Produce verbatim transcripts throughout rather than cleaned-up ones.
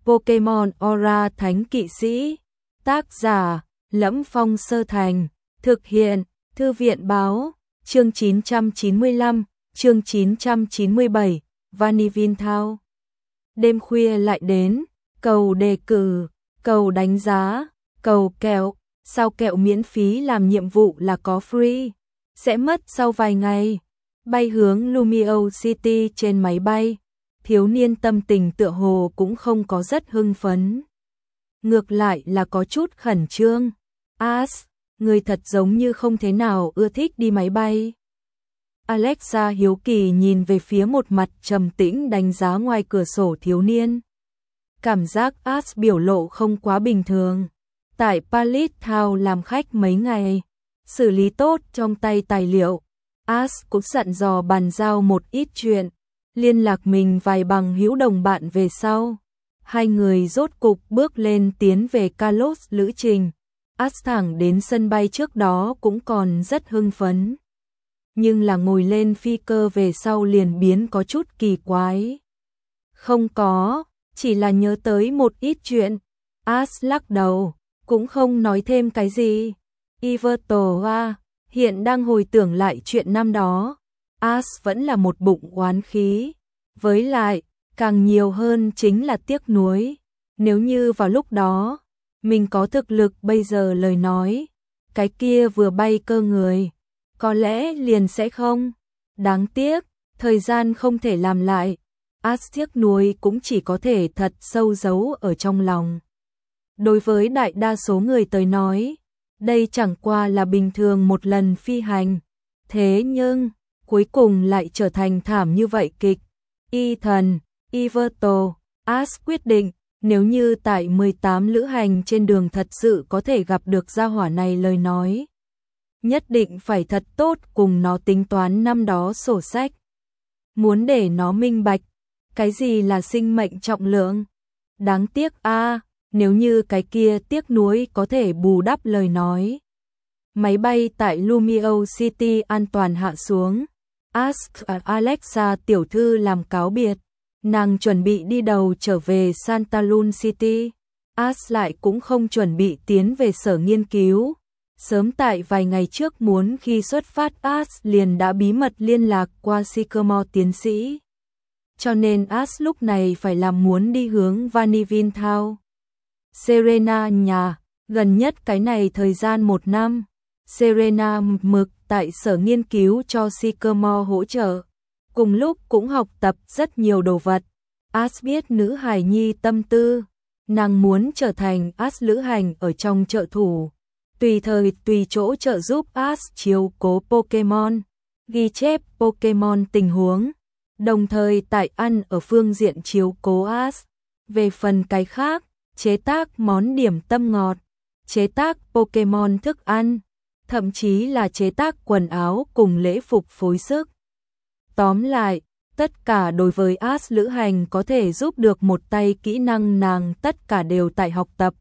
Pokemon Aura Thánh Kỵ Sĩ. Tác giả: Lẫm Phong Sơ Thành. Thực hiện: Thư viện báo. Chương chín trăm chín mươi lăm, chương chín trăm chín mươi bảy, Vanillin Town. Đêm khuya lại đến, cầu đề cử, cầu đánh giá, cầu kẹo, sao kẹo miễn phí làm nhiệm vụ là có free, sẽ mất sau vài ngày. Bay hướng Lumiose City trên máy bay, thiếu niên tâm tình tựa hồ cũng không có rất hưng phấn. Ngược lại là có chút khẩn trương. Ash, người thật giống như không thế nào ưa thích đi máy bay. Alexa hiếu kỳ nhìn về phía một mặt trầm tĩnh đánh giá ngoài cửa sổ thiếu niên. Cảm giác Ash biểu lộ không quá bình thường. Tại Palace Town làm khách mấy ngày, xử lý tốt trong tay tài liệu. Ash cũng dặn dò bàn giao một ít chuyện, liên lạc mình vài bằng hữu đồng bạn về sau. Hai người rốt cục bước lên tiến về Kalos lữ trình. Ash thẳng đến sân bay trước đó cũng còn rất hưng phấn. Nhưng là ngồi lên phi cơ về sau liền biến có chút kỳ quái. Không có, chỉ là nhớ tới một ít chuyện. Ash lắc đầu, cũng không nói thêm cái gì. Ivertoa hiện đang hồi tưởng lại chuyện năm đó. Ash vẫn là một bụng oán khí. Với lại, càng nhiều hơn chính là tiếc nuối. Nếu như vào lúc đó, mình có thực lực bây giờ lời nói, cái kia vừa bay cơ người, có lẽ liền sẽ không. Đáng tiếc, thời gian không thể làm lại. Ash tiếc nuối cũng chỉ có thể thật sâu giấu ở trong lòng. Đối với đại đa số người tới nói, đây chẳng qua là bình thường một lần phi hành. Thế nhưng, cuối cùng lại trở thành thảm như vậy kịch. Ethan, Iverto, Ash quyết định, nếu như tại mười tám lữ hành trên đường thật sự có thể gặp được gia hỏa này lời nói, nhất định phải thật tốt cùng nó tính toán năm đó sổ sách. Muốn để nó minh bạch, cái gì là sinh mệnh trọng lượng. Đáng tiếc a, nếu như cái kia tiếc nuối có thể bù đắp lời nói. Máy bay tại Lumiose City an toàn hạ xuống. Ask Alexa tiểu thư làm cáo biệt. Nàng chuẩn bị đi đầu trở về Santa Luna City. Ash lại cũng không chuẩn bị tiến về sở nghiên cứu. Sớm tại vài ngày trước muốn khi xuất phát Ash liền đã bí mật liên lạc qua Sycamore tiến sĩ. Cho nên Ash lúc này phải làm muốn đi hướng Vanillin Town. Serena nhà, gần nhất cái này thời gian một năm. Serena mực tại sở nghiên cứu cho Sycamore hỗ trợ. Cùng lúc cũng học tập rất nhiều đồ vật. Ash biết nữ hài nhi tâm tư. Nàng muốn trở thành Ash lữ hành ở trong trợ thủ. Tùy thời tùy chỗ trợ giúp Ash chiếu cố Pokemon. Ghi chép Pokemon tình huống. Đồng thời tại ăn ở phương diện chiếu cố Ash. Về phần cái khác, chế tác món điểm tâm ngọt. Chế tác Pokemon thức ăn. Thậm chí là chế tác quần áo cùng lễ phục phối sức. Tóm lại, tất cả đối với Ash lữ hành có thể giúp được một tay kỹ năng nàng tất cả đều tại học tập.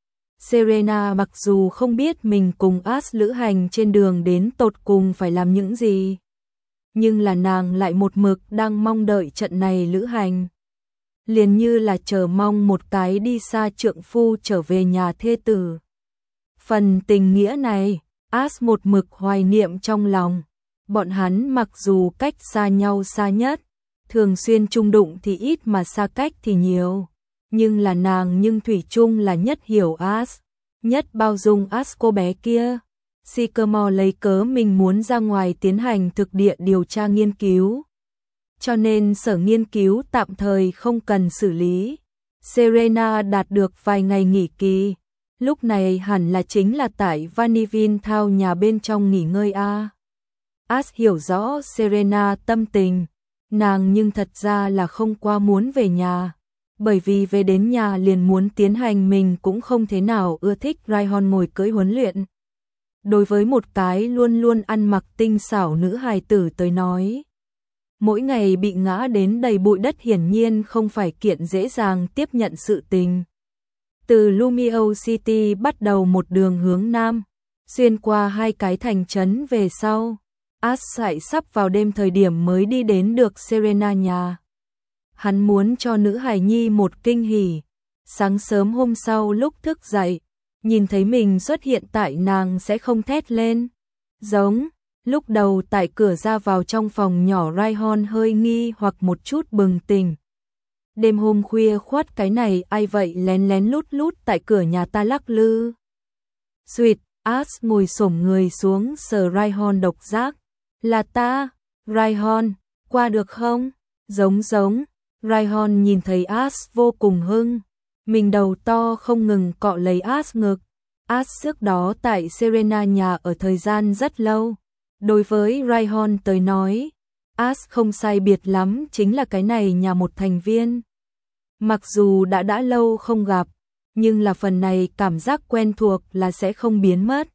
Serena mặc dù không biết mình cùng Ash lữ hành trên đường đến tột cùng phải làm những gì, nhưng là nàng lại một mực đang mong đợi trận này lữ hành. Liền như là chờ mong một cái đi xa trượng phu trở về nhà thê tử. Phần tình nghĩa này, Ash một mực hoài niệm trong lòng. Bọn hắn mặc dù cách xa nhau xa nhất, thường xuyên chung đụng thì ít mà xa cách thì nhiều. Nhưng là nàng nhưng thủy chung là nhất hiểu Ash, nhất bao dung Ash cô bé kia. Sycamore lấy cớ mình muốn ra ngoài tiến hành thực địa điều tra nghiên cứu. Cho nên sở nghiên cứu tạm thời không cần xử lý. Serena đạt được vài ngày nghỉ kỳ. Lúc này hẳn là chính là tại Vanillin Town nhà bên trong nghỉ ngơi a. Ash hiểu rõ Serena tâm tình, nàng nhưng thật ra là không quá muốn về nhà, bởi vì về đến nhà liền muốn tiến hành mình cũng không thế nào ưa thích Ryan ngồi cưỡi huấn luyện. Đối với một cái luôn luôn ăn mặc tinh xảo nữ hài tử tới nói, mỗi ngày bị ngã đến đầy bụi đất hiển nhiên không phải kiện dễ dàng tiếp nhận sự tình. Từ Lumiose City bắt đầu một đường hướng nam, xuyên qua hai cái thành trấn về sau. Ash sải sắp vào đêm thời điểm mới đi đến được Serena nhà. Hắn muốn cho nữ hài nhi một kinh hỉ. Sáng sớm hôm sau lúc thức dậy, nhìn thấy mình xuất hiện tại nàng sẽ không thét lên. Giống, lúc đầu tại cửa ra vào trong phòng nhỏ Ryan hơi nghi hoặc một chút bừng tỉnh. Đêm hôm khuya khoắt cái này ai vậy lén lén lút lút tại cửa nhà ta lắc lư. Duyệt, As ngồi xổm người xuống sờ Ryan độc giác. Là ta, Ryan, qua được không? Giống giống, Ryan nhìn thấy As vô cùng hưng. Mình đầu to không ngừng cọ lấy As ngực. As trước đó tại Serena nhà ở thời gian rất lâu. Đối với Ryan tới nói, As không sai biệt lắm chính là cái này nhà một thành viên. Mặc dù đã đã lâu không gặp, nhưng là phần này cảm giác quen thuộc là sẽ không biến mất.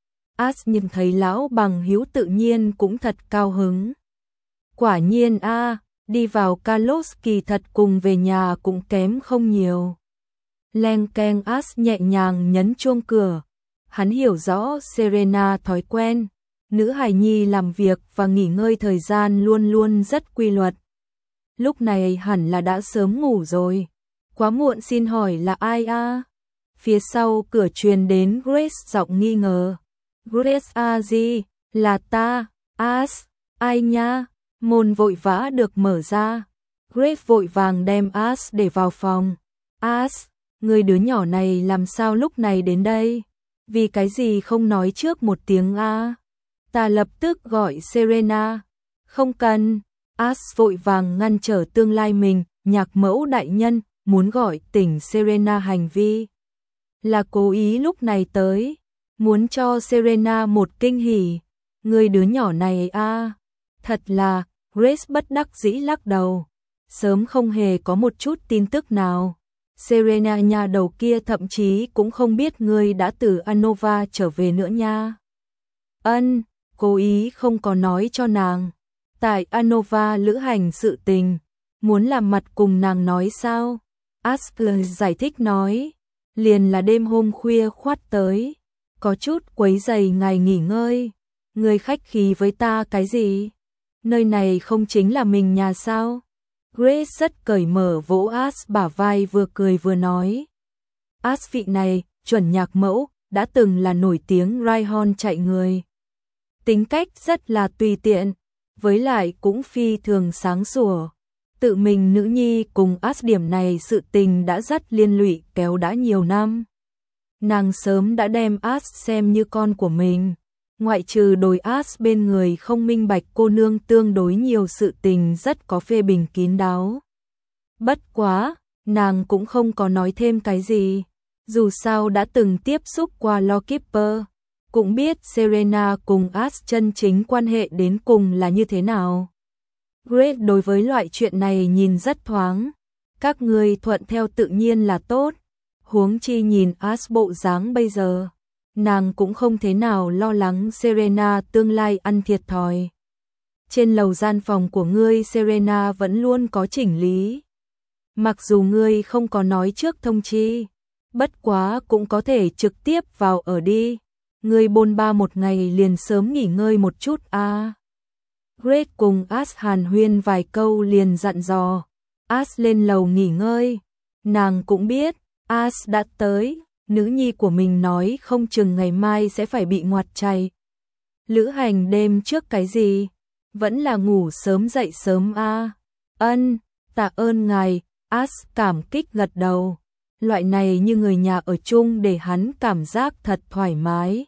As nhìn thấy lão bằng hữu tự nhiên cũng thật cao hứng. Quả nhiên a, à, đi vào Carlos kỳ thật cùng về nhà cũng kém không nhiều. Leng keng As nhẹ nhàng nhấn chuông cửa. Hắn hiểu rõ Serena thói quen. Nữ hài nhi làm việc và nghỉ ngơi thời gian luôn luôn rất quy luật. Lúc này hẳn là đã sớm ngủ rồi. Quá muộn xin hỏi là ai a? À? Phía sau cửa truyền đến Grace giọng nghi ngờ. Grace a gì? Là ta, As, ai nha? Môn vội vã được mở ra. Grace vội vàng đem As để vào phòng. As, người đứa nhỏ này làm sao lúc này đến đây? Vì cái gì không nói trước một tiếng a? À? Ta lập tức gọi Serena. Không cần. As vội vàng ngăn trở tương lai mình, nhạc mẫu đại nhân, muốn gọi tỉnh Serena hành vi. Là cố ý lúc này tới, muốn cho Serena một kinh hỉ. Người đứa nhỏ này a, à, thật là, Grace bất đắc dĩ lắc đầu. Sớm không hề có một chút tin tức nào. Serena nhà đầu kia thậm chí cũng không biết người đã từ Anova trở về nữa nha. Ân, cố ý không có nói cho nàng. Tại Anova lữ hành sự tình, muốn làm mặt cùng nàng nói sao? Asper giải thích nói, liền là đêm hôm khuya khoắt tới, có chút quấy rầy ngài nghỉ ngơi. Người khách khí với ta cái gì? Nơi này không chính là mình nhà sao? Grace rất cởi mở vỗ As bả vai vừa cười vừa nói. As vị này, chuẩn nhạc mẫu, đã từng là nổi tiếng Ryan chạy người. Tính cách rất là tùy tiện, với lại cũng phi thường sáng sủa. Tự mình nữ nhi cùng As điểm này sự tình đã rất liên lụy kéo đã nhiều năm. Nàng sớm đã đem As xem như con của mình. Ngoại trừ đối As bên người không minh bạch cô nương tương đối nhiều sự tình rất có phê bình kín đáo. Bất quá, nàng cũng không có nói thêm cái gì. Dù sao đã từng tiếp xúc qua Lawkeeper, cũng biết Serena cùng As chân chính quan hệ đến cùng là như thế nào. Grace đối với loại chuyện này nhìn rất thoáng. Các người thuận theo tự nhiên là tốt. Huống chi nhìn As bộ dáng bây giờ, nàng cũng không thế nào lo lắng Serena tương lai ăn thiệt thòi. Trên lầu gian phòng của ngươi Serena vẫn luôn có chỉnh lý. Mặc dù ngươi không có nói trước thông chi, bất quá cũng có thể trực tiếp vào ở đi. Ngươi bôn ba một ngày liền sớm nghỉ ngơi một chút a. À. Grace cùng As hàn huyên vài câu liền dặn dò. As lên lầu nghỉ ngơi. Nàng cũng biết, As đã tới, nữ nhi của mình nói không chừng ngày mai sẽ phải bị ngoặt chay. Lữ hành đêm trước cái gì? Vẫn là ngủ sớm dậy sớm a. À. Ân, tạ ơn ngài, As cảm kích gật đầu. Loại này như người nhà ở chung để hắn cảm giác thật thoải mái.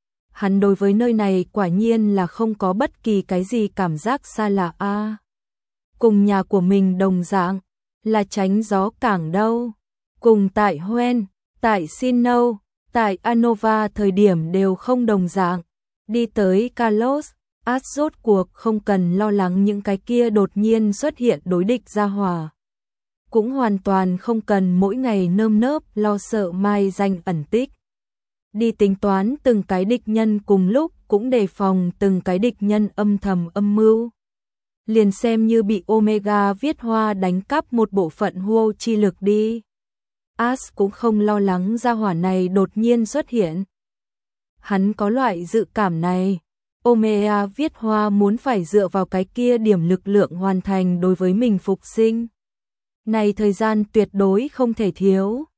Hắn đối với nơi này quả nhiên là không có bất kỳ cái gì cảm giác xa lạ a. À. Cùng nhà của mình đồng dạng, là tránh gió cảng đâu. Cùng tại Hoen, tại Sinnoh, tại Anova thời điểm đều không đồng dạng. Đi tới Carlos, As rốt cuộc không cần lo lắng những cái kia đột nhiên xuất hiện đối địch ra hòa. Cũng hoàn toàn không cần mỗi ngày nơm nớp lo sợ mai danh ẩn tích. Đi tính toán từng cái địch nhân cùng lúc, cũng đề phòng từng cái địch nhân âm thầm âm mưu. Liền xem như bị Omega viết hoa đánh cắp một bộ phận huo chi lực đi. As cũng không lo lắng gia hỏa này đột nhiên xuất hiện. Hắn có loại dự cảm này. Omega viết hoa muốn phải dựa vào cái kia điểm lực lượng hoàn thành đối với mình phục sinh. Này thời gian tuyệt đối không thể thiếu.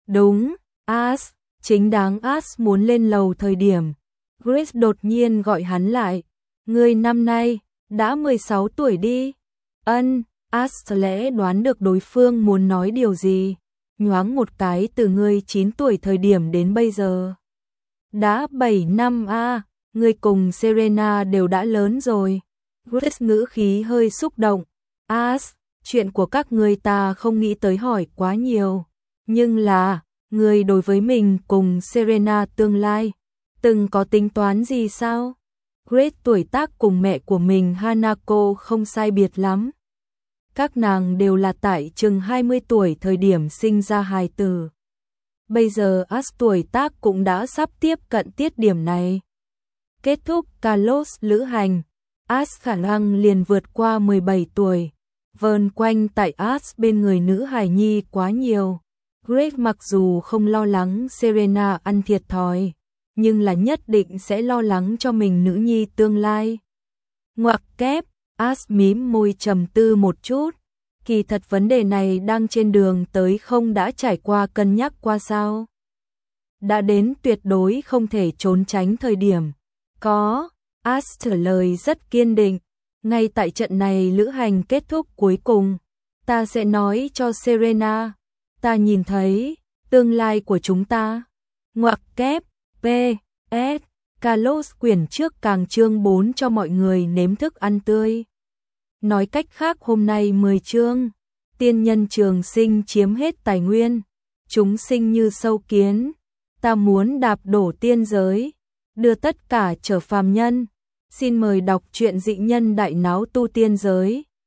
Đúng, As, chính đáng As muốn lên lầu thời điểm. Grace đột nhiên gọi hắn lại. Ngươi năm nay, đã mười sáu tuổi đi. Ân, As lẽ đoán được đối phương muốn nói điều gì. Nhoáng một cái từ ngươi chín tuổi thời điểm đến bây giờ. Đã bảy năm a, à, ngươi cùng Serena đều đã lớn rồi. Grace ngữ khí hơi xúc động. As, chuyện của các ngươi ta không nghĩ tới hỏi quá nhiều. Nhưng là, ngươi đối với mình cùng Serena tương lai, từng có tính toán gì sao? Grace tuổi tác cùng mẹ của mình Hanako không sai biệt lắm. Các nàng đều là tại chừng hai mươi tuổi thời điểm sinh ra hài tử. Bây giờ As tuổi tác cũng đã sắp tiếp cận tiết điểm này. Kết thúc Carlos lữ hành, As khả năng liền vượt qua mười bảy tuổi. Vờn quanh tại As bên người nữ hài nhi quá nhiều. Grace mặc dù không lo lắng Serena ăn thiệt thòi, nhưng là nhất định sẽ lo lắng cho mình nữ nhi tương lai. Ngoặc kép, As mím môi trầm tư một chút. Kỳ thật vấn đề này đang trên đường tới không đã trải qua cân nhắc qua sao? Đã đến tuyệt đối không thể trốn tránh thời điểm. Có, As trả lời rất kiên định. Ngay tại trận này lữ hành kết thúc cuối cùng, ta sẽ nói cho Serena. Ta nhìn thấy tương lai của chúng ta. Ngoặc kép, P, S, Carlos quyển trước càng chương bốn cho mọi người nếm thức ăn tươi. Nói cách khác hôm nay mười chương, tiên nhân trường sinh chiếm hết tài nguyên, chúng sinh như sâu kiến, ta muốn đạp đổ tiên giới, đưa tất cả trở phàm nhân. Xin mời đọc truyện dị nhân đại náo tu tiên giới.